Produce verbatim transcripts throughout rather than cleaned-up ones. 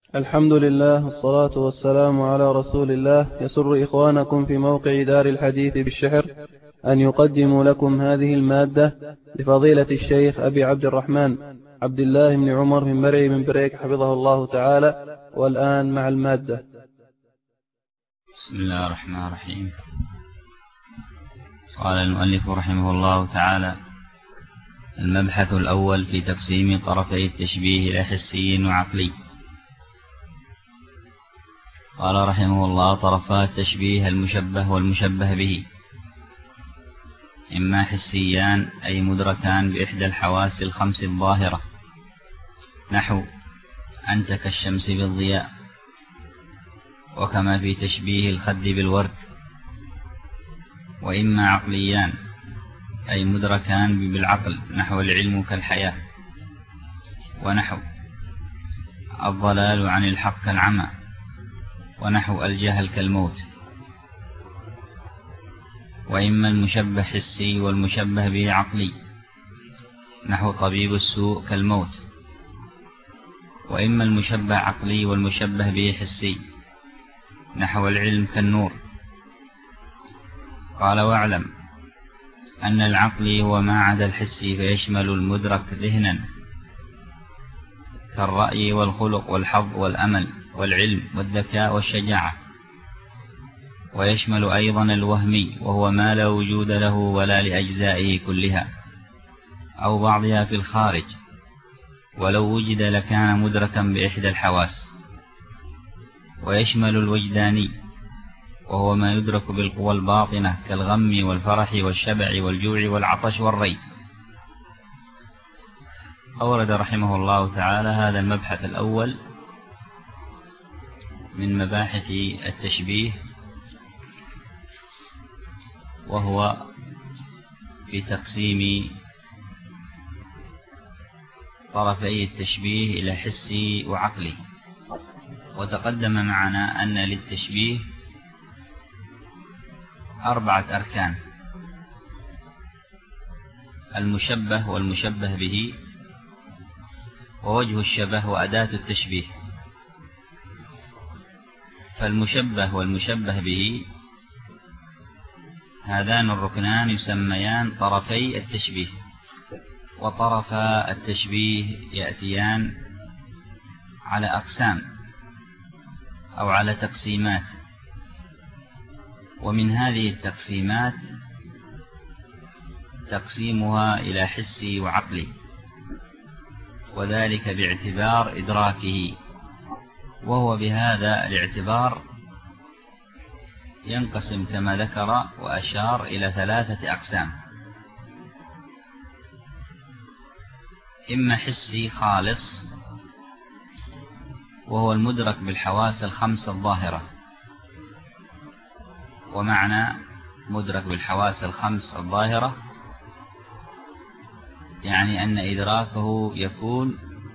الحمد لله والصلاة والسلام على رسول الله. يسر إخوانكم في موقع دار الحديث بالشحر أن يقدموا لكم هذه المادة لفضيلة الشيخ أبي عبد الرحمن عبد الله بن عمر بن مرعي بن بريك حفظه الله تعالى. والآن مع المادة. بسم الله الرحمن الرحيم. قال المؤلف رحمه الله تعالى: المبحث الأول في تقسيم طرفي التشبيه إلى حسي وعقلي. قال رحمه الله: طرفا التشبيه المشبه والمشبه به إما حسيان أي مدركان بإحدى الحواس الخمس الظاهرة، نحو أنت كالشمس بالضياء، وكما في تشبيه الخد بالورد. وإما عقليان أي مدركان بالعقل، نحو العلم كالحياة، ونحو الضلال عن الحق كالعمى، ونحو الجهل كالموت. وإما المشبه حسي والمشبه به عقلي، نحو طبيب السوء كالموت. وإما المشبه عقلي والمشبه به حسي، نحو العلم كالنور. قال: واعلم أن العقلي هو ما عدا الحسي، فيشمل المدرك ذهنا كالرأي والخلق والحظ والأمل والعلم والذكاء والشجاعة، ويشمل أيضا الوهمي، وهو ما لا وجود له ولا لأجزائه كلها أو بعضها في الخارج، ولو وجد لكان مدركا بإحدى الحواس. ويشمل الوجداني، وهو ما يدرك بالقوى الباطنة كالغم والفرح والشبع والجوع والعطش والري. أورد رحمه الله تعالى هذا المبحث الأول من مباحث التشبيه، وهو في تقسيم طرفي التشبيه إلى حسي وعقلي. وتقدم معنا أن للتشبيه أربعة أركان: المشبه والمشبه به، ووجه الشبه، وأداة التشبيه. فالمشبه والمشبه به هذان الركنان يسميان طرفي التشبيه. وطرفا التشبيه يأتيان على أقسام أو على تقسيمات، ومن هذه التقسيمات تقسيمها إلى حسي وعقلي، وذلك باعتبار إدراكه. وهو بهذا الاعتبار ينقسم كما ذكر وأشار إلى ثلاثة أقسام: إما حسي خالص، وهو المدرك بالحواس الخمس الظاهرة. ومعنى مدرك بالحواس الخمس الظاهرة يعني أن إدراكه يكون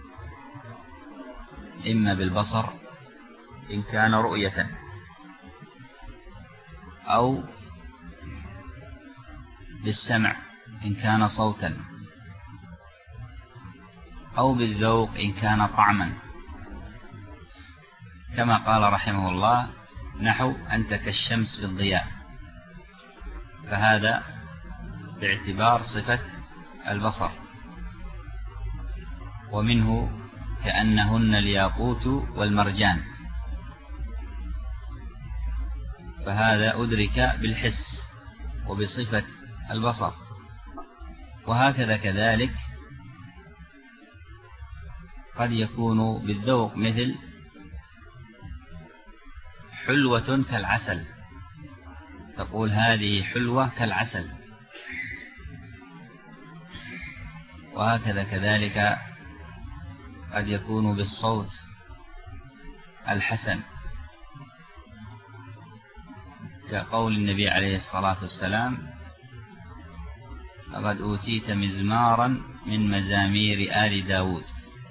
إما بالبصر إن كان رؤية، أو بالسمع إن كان صوتا، أو بالذوق إن كان طعما، كما قال رحمه الله: نحو أنت كالشمس بالضياء، فهذا باعتبار صفة البصر. ومنه كأنهن الياقوت والمرجان، فهذا أدرك بالحس وبصفة البصر. وهكذا كذلك قد يكون بالذوق، مثل حلوة كالعسل، تقول هذه حلوة كالعسل. وهكذا كذلك قد يكون بالصوت الحسن، كقول النبي عليه الصلاة والسلام: لقد أوتيت مزمارا من مزامير آل داود.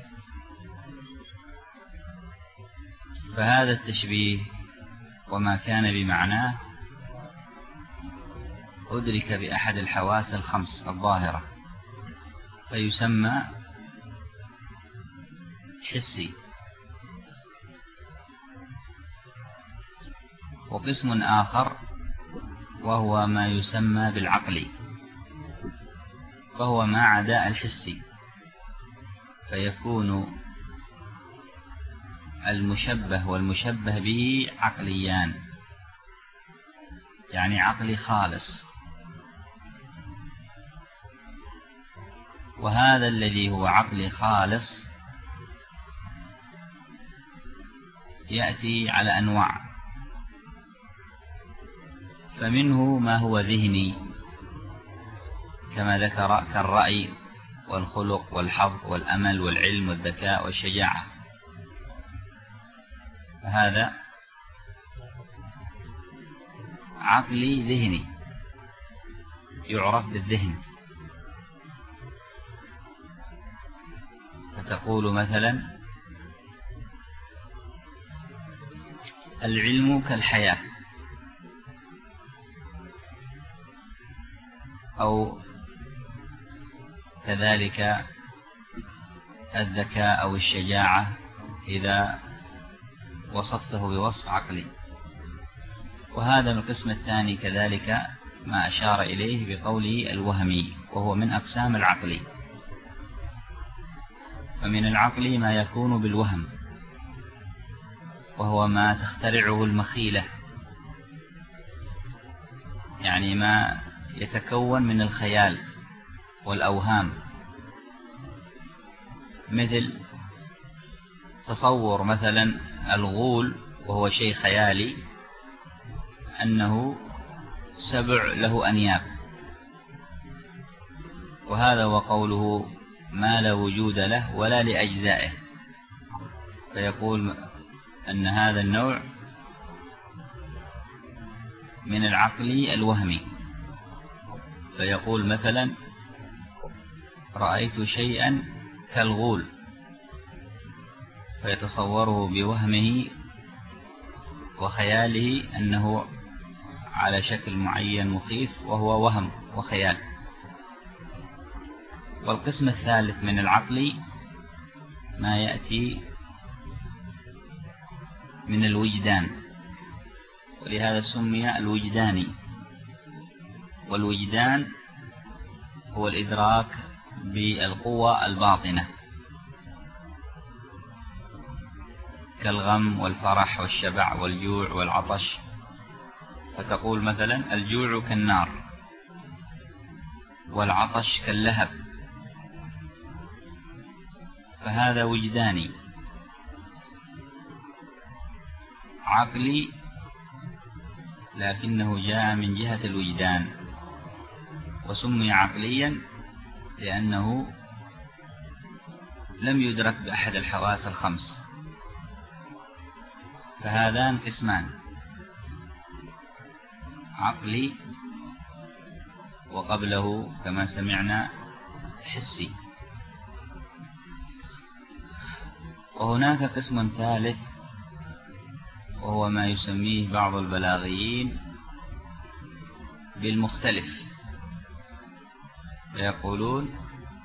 فهذا التشبيه وما كان بمعناه أدرك بأحد الحواس الخمس الظاهرة، فيسمى حسي. وقسم آخر وهو ما يسمى بالعقلي، فهو ما عدا الحسي، فيكون المشبه والمشبه به عقليان، يعني عقلي خالص. وهذا الذي هو عقلي خالص يأتي على أنواع، فمنه ما هو ذهني كما ذكر كالرأي والخلق والحظ والأمل والعلم والذكاء والشجاعة، فهذا عقلي ذهني يعرف بالذهن. فتقول مثلا العلم كالحياة، أو كذلك الذكاء أو الشجاعة إذا وصفته بوصف عقلي. وهذا القسم الثاني كذلك ما أشار إليه بقوله الوهمي، وهو من أقسام العقل. فمن العقل ما يكون بالوهم، وهو ما تخترعه المخيلة، يعني ما يتكون من الخيال والأوهام، مثل تصور مثلا الغول، وهو شيء خيالي، أنه سبع له أنياب، وهذا وقوله ما لا وجود له ولا لأجزائه، فيقول أن هذا النوع من العقل الوهمي. فيقول مثلا رأيت شيئا كالغول، فيتصوره بوهمه وخياله أنه على شكل معين مخيف، وهو وهم وخيال. والقسم الثالث من العقل ما يأتي من الوجدان، ولهذا سمي الوجداني. والوجدان هو الإدراك بالقوى الباطنة كالغم والفرح والشبع والجوع والعطش. فتقول مثلا الجوع كالنار، والعطش كاللهب، فهذا وجداني. عقلي لكنه جاء من جهة الوجدان، وسمي عقليا لأنه لم يدرك بأحد الحواس الخمس. فهذان قسمان، عقلي وقبله كما سمعنا حسي. وهناك قسم ثالث وهو ما يسميه بعض البلاغيين بالمختلف، ويقولون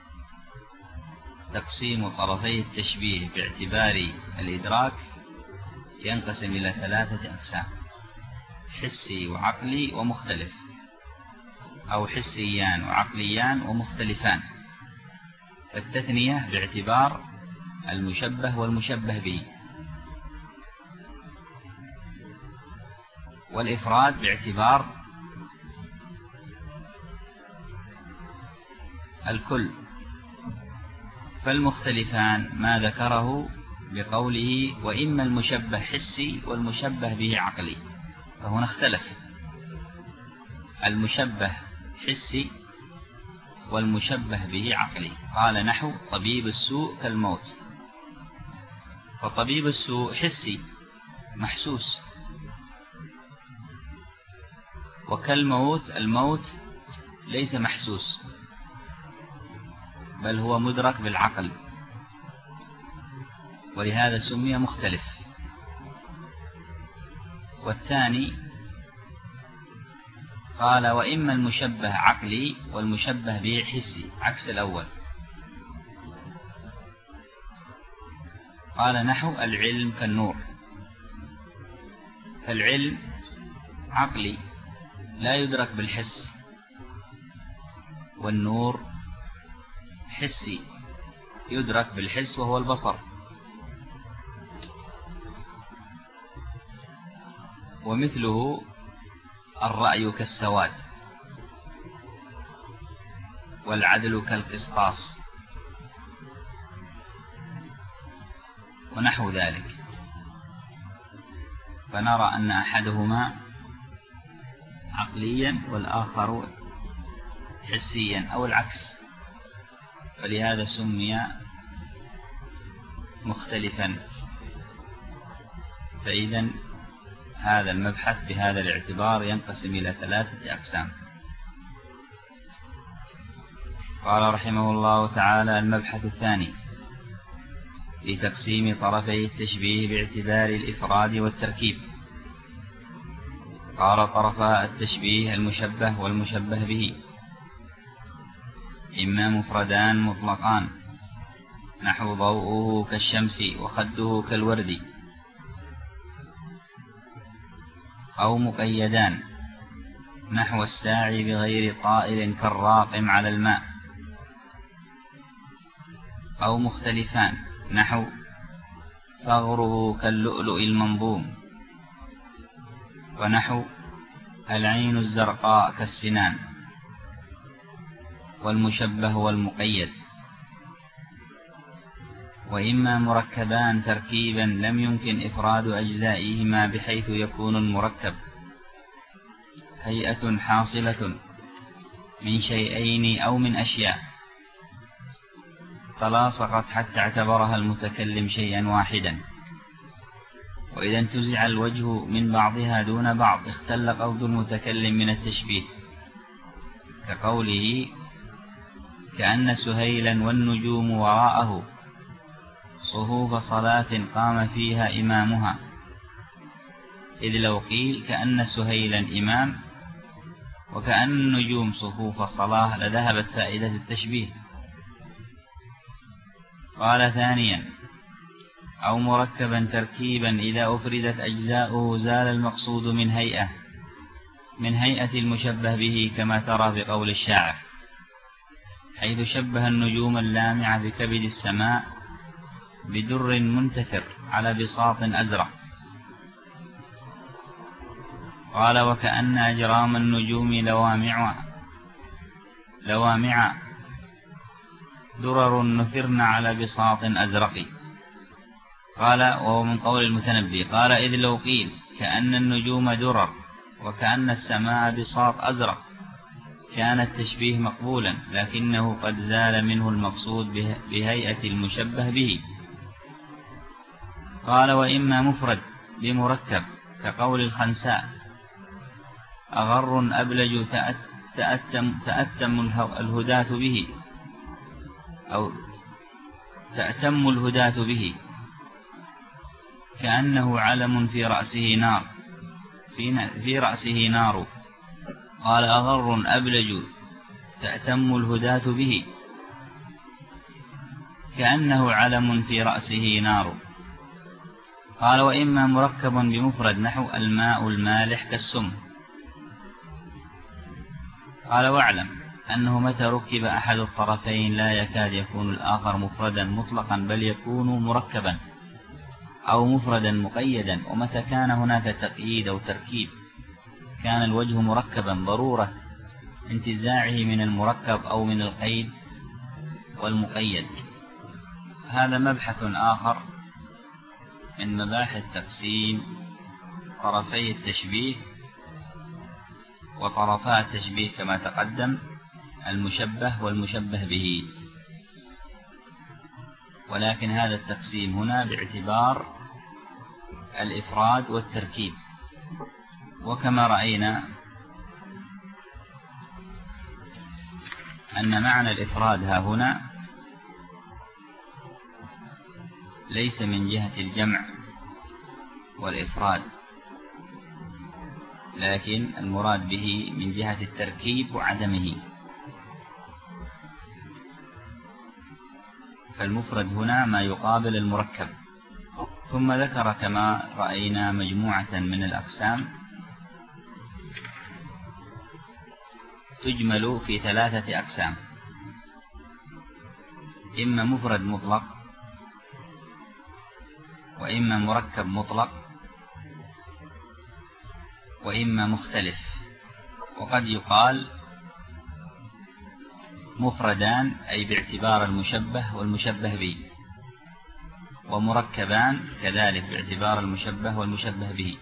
تقسيم طرفي التشبيه باعتبار الإدراك ينقسم إلى ثلاثة أقسام: حسي وعقلي ومختلف، أو حسيان وعقليان ومختلفان. فالتثنية باعتبار المشبه والمشبه به، والإفراد باعتبار الكل. فالمختلفان ما ذكره بقوله وإما المشبه حسي والمشبه به عقلي، فهنا اختلف. المشبه حسي والمشبه به عقلي، قال نحو طبيب السوء كالموت. فطبيب السوء حسي محسوس، وكالموت الموت ليس محسوس بل هو مدرك بالعقل، ولهذا سمي مختلف. والثاني قال وإما المشبه عقلي والمشبه به حسي، عكس الأول. قال نحو العلم كالنور. فالعلم عقلي لا يدرك بالحس، والنور حسي يدرك بالحس وهو البصر. ومثله الرأي كالسواد، والعدل كالقسطاس، ونحو ذلك. فنرى أن أحدهما عقليا والآخر حسيا أو العكس، ولهذا سمي مختلفا. فإذا هذا المبحث بهذا الاعتبار ينقسم إلى ثلاثة أقسام. قال رحمه الله تعالى: المبحث الثاني في تقسيم طرفي التشبيه باعتبار الإفراد والتركيب. قال: طرفا التشبيه المشبه والمشبه به إما مفردان مطلقان نحو ضوءه كالشمس وخده كالورد، أو مقيدان نحو الساعي بغير طائل كالراقم على الماء، أو مختلفان نحو ثغره كاللؤلؤ المنظوم، ونحو العين الزرقاء كالسنان. والمشبه والمقيد وإما مركبان تركيبا لم يمكن إفراد أجزائهما بحيث يكون المركب هيئة حاصلة من شيئين أو من أشياء تلاصقت حتى اعتبرها المتكلم شيئا واحدا، وإذا انتزع الوجه من بعضها دون بعض اختل قصد المتكلم من التشبيه، كقوله: كأن سهيلا والنجوم وراءه صفوف صلاة قام فيها إمامها. إذ لو قيل كأن سهيلا إمام وكأن النجوم صفوف صلاة لذهبت فائدة التشبيه. قال: ثانيا: أو مركبا تركيبا إذا أفردت أجزاؤه زال المقصود من هيئة من هيئة المشبه به، كما ترى بقول الشاعر: حيث شبه النجوم اللامعة بكبد السماء بدر منتثر على بساط أزرق. قال: وكأن أجرام النجوم لوامع لوامع درر نثرن على بساط أزرق. قال: وهو من قول المتنبي. قال: إذ لو قيل كأن النجوم درر وكأن السماء بساط أزرق كان التشبيه مقبولا، لكنه قد زال منه المقصود بهيئة المشبه به. قال: وإما مفرد بمركب كقول الخنساء: أغر أبلج تأتم, تأتم الهداة به، أو تأتم الهداة به، كأنه علم في رأسه نار في, في رأسه نار. قال: أغر أبلج تأتم الهداة به، كأنه علم في رأسه نار. قال: وإما مركب بمفرد نحو الماء المالح كالسم. قال: واعلم أنه متى ركب أحد الطرفين لا يكاد يكون الآخر مفردا مطلقا، بل يكون مركبا أو مفردا مقيدا. ومتى كان هناك تقييد أو تركيب كان الوجه مركبا ضرورة انتزاعه من المركب أو من القيد والمقيد. هذا مبحث آخر من مباحث تقسيم طرفي التشبيه. وطرفا التشبيه كما تقدم المشبه والمشبه به، ولكن هذا التقسيم هنا باعتبار الإفراد والتركيب. وكما رأينا أن معنى الإفراد ها هنا ليس من جهة الجمع والإفراد، لكن المراد به من جهة التركيب وعدمه. فالمفرد هنا ما يقابل المركب. ثم ذكر كما رأينا مجموعة من الأقسام تجمل في ثلاثة أقسام: إما مفرد مطلق، وإما مركب مطلق، وإما مختلف. وقد يقال مفردان أي باعتبار المشبه والمشبه به، ومركبان كذلك باعتبار المشبه والمشبه به،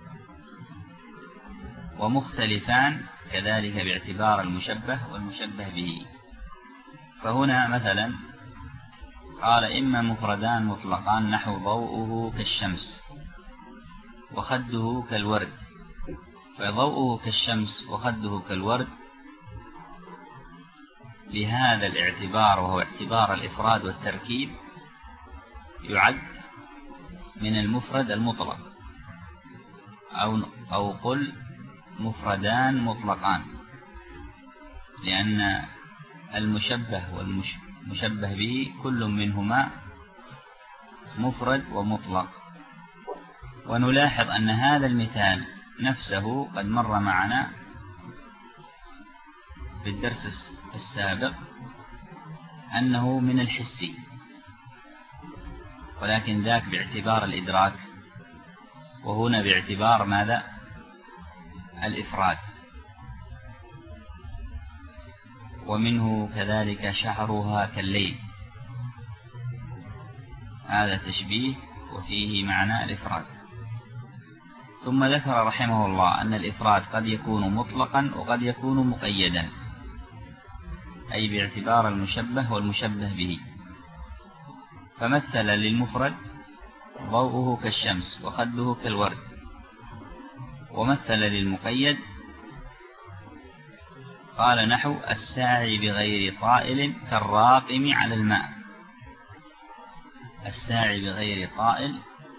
ومختلفان كذلك باعتبار المشبه والمشبه به. فهنا مثلا قال إما مفردان مطلقان نحو ضوءه كالشمس وخده كالورد. فضوءه كالشمس وخده كالورد بهذا الاعتبار، وهو اعتبار الإفراد والتركيب، يعد من المفرد المطلق، أو أو قل مفردان مطلقان، لأن المشبه والمشبه به كل منهما مفرد ومطلق. ونلاحظ أن هذا المثال نفسه قد مر معنا في الدرس السابق أنه من الحسي، ولكن ذاك باعتبار الإدراك، وهنا باعتبار ماذا؟ الإفراد. ومنه كذلك شعرها كالليل، هذا تشبيه وفيه معنى الإفراد. ثم ذكر رحمه الله أن الإفراد قد يكون مطلقا وقد يكون مقيدا، أي باعتبار المشبه والمشبه به. فمثل للمفرد ضوءه كالشمس وخده كالورد، ومثل للمقيد قال نحو الساعي بغير طائل كالراقم على الماء. الساعي بغير طائل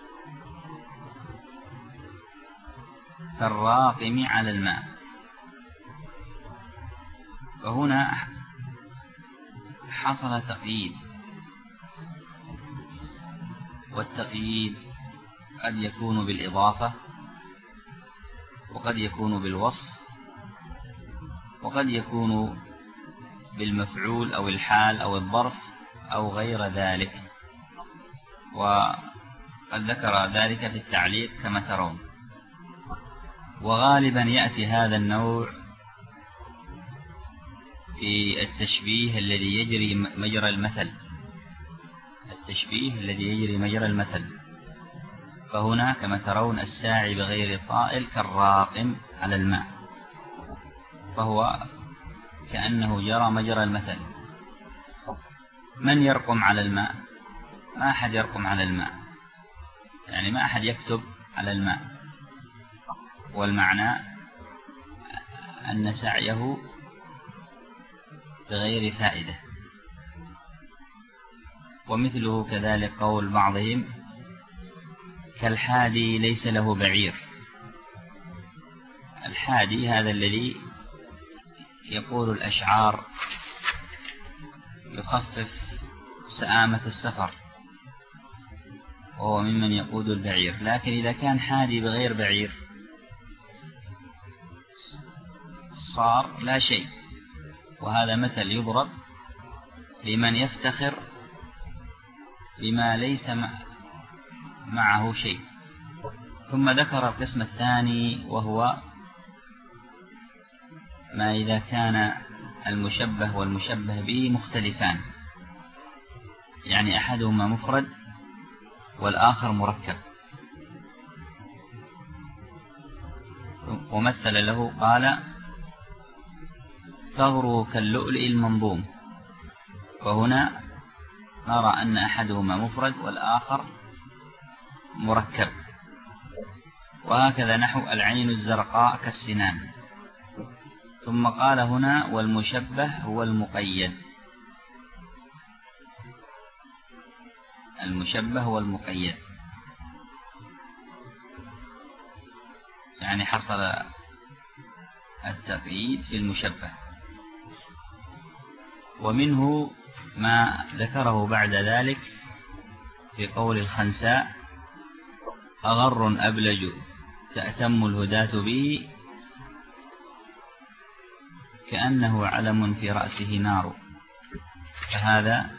كالراقم على الماء. فهنا حصل تقييد، والتقييد قد يكون بالإضافة، وقد يكون بالوصف، وقد يكون بالمفعول أو الحال أو الظرف أو غير ذلك، وقد ذكر ذلك في التعليق كما ترون. وغالبا يأتي هذا النوع في التشبيه الذي يجري مجرى المثل، التشبيه الذي يجري مجرى المثل. فهنا كما ترون الساعي بغير طائل كالراقم على الماء، فهو كأنه جرى مجرى المثل. من يرقم على الماء؟ ما أحد يرقم على الماء، يعني ما أحد يكتب على الماء، والمعنى أن سعيه بغير فائدة. ومثله كذلك قول بعضهم كالحادي ليس له بعير. الحادي هذا الذي يقول الأشعار يخفف سآمة السفر، وهو ممن يقود البعير. لكن إذا كان حادي بغير بعير صار لا شيء. وهذا مثل يضرب لمن يفتخر بما ليس معه شيء. ثم ذكر القسم الثاني، وهو ما إذا كان المشبه والمشبه به مختلفان، يعني أحدهما مفرد والآخر مركب. ومثل له قال ثغره كاللؤلؤ المنظوم. وهنا نرى أن أحدهما مفرد والآخر مركب. وهكذا نحو العين الزرقاء كالسنان. ثم قال هنا والمشبه هو المقيد. المشبه هو المقيد، يعني حصل التقييد في المشبه. ومنه ما ذكره بعد ذلك في قول الخنساء أغر أبلج تأتم الهداة به كأنه علم في رأسه نار، فهذا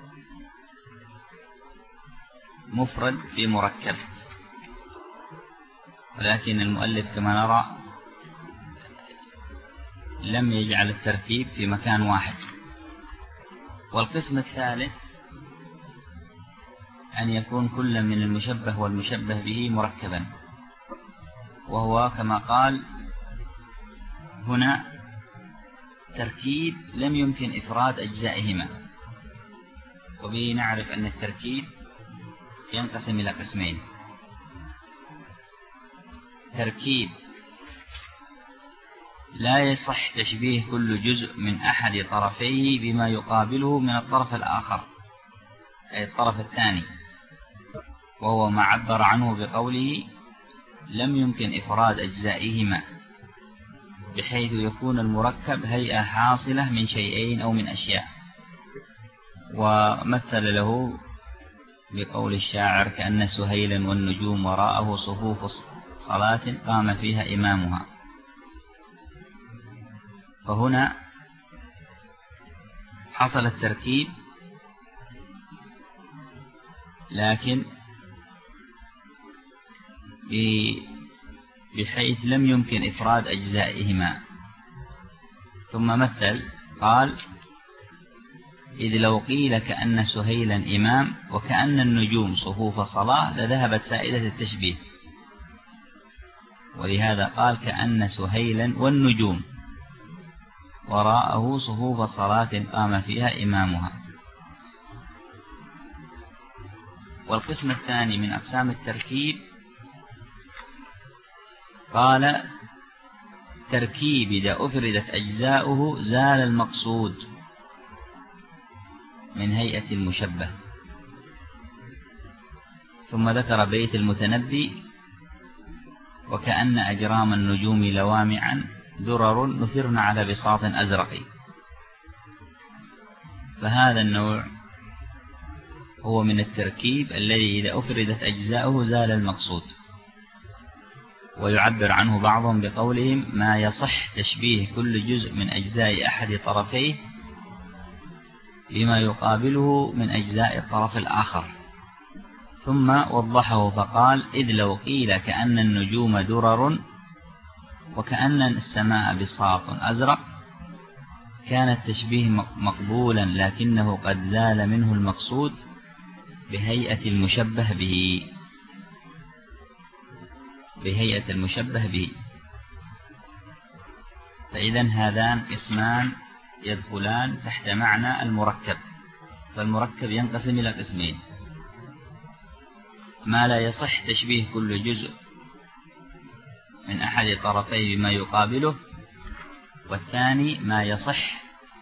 مفرد في مركب، ولكن المؤلف كما نرى لم يجعل الترتيب في مكان واحد. والقسم الثالث أن يكون كل من المشبه والمشبه به مركبا، وهو كما قال هنا تركيب لم يمكن إفراد أجزائهما. وبه نعرف أن التركيب ينقسم إلى قسمين: تركيب لا يصح تشبيه كل جزء من أحد طرفيه بما يقابله من الطرف الآخر، أي الطرف الثاني، وهو ما عبر عنه بقوله لم يمكن إفراد أجزائهما، بحيث يكون المركب هيئة حاصلة من شيئين أو من أشياء. ومثل له بقول الشاعر: كأن سهيلا والنجوم وراءه صفوف صلاة قام فيها إمامها. فهنا حصل التركيب، لكن بحيث لم يمكن إفراد أجزائهما. ثم مثل قال: إذ لو قيل كأن سهيلا إمام وكأن النجوم صفوف صلاة لذهبت فائدة التشبيه. ولهذا قال: كأن سهيلا والنجوم وراءه صفوف صلاة قام فيها إمامها. والقسم الثاني من أقسام التركيب قال: تركيب إذا أفردت أجزاؤه زال المقصود من هيئة المشبه. ثم ذكر بيت المتنبي: وكأن أجرام النجوم لوامعا درر نثرن على بساط أزرق. فهذا النوع هو من التركيب الذي إذا أفردت أجزاؤه زال المقصود. ويعبر عنه بعضهم بقولهم: ما يصح تشبيه كل جزء من أجزاء أحد طرفيه بما يقابله من أجزاء الطرف الآخر. ثم وضحه فقال: إذ لو قيل كأن النجوم درر وكأن السماء بساط أزرق كان التشبيه مقبولا، لكنه قد زال منه المقصود بهيئة المشبه به بهيئة المشبه به. فإذا هذان اسمان يدخلان تحت معنى المركب. فالمركب ينقسم إلى قسمين: ما لا يصح تشبيه كل جزء من أحد طرفيه بما يقابله، والثاني ما يصح.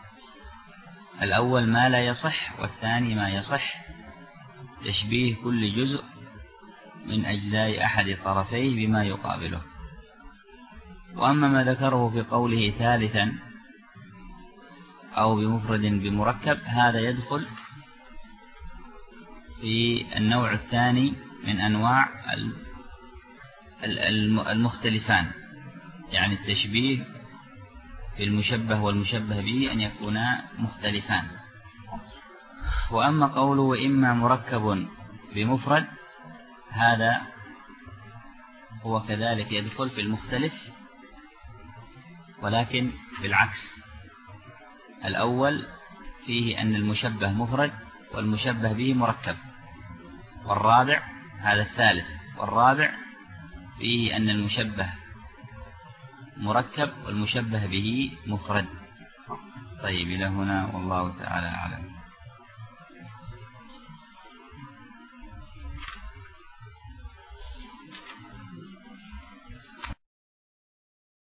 الأول ما لا يصح، والثاني ما يصح تشبيه كل جزء من أجزاء أحد طرفيه بما يقابله. وأما ما ذكره في قوله ثالثا أو بمفرد بمركب، هذا يدخل في النوع الثاني من أنواع المختلفان، يعني التشبيه في المشبه والمشبه به أن يكونا مختلفان. وأما قوله وإما مركب بمفرد، هذا هو كذلك يدخل في المختلف، ولكن بالعكس. الأول فيه أن المشبه مفرد والمشبه به مركب، والرابع هذا الثالث والرابع فيه أن المشبه مركب والمشبه به مفرد. طيب إلى هنا والله تعالى أعلم.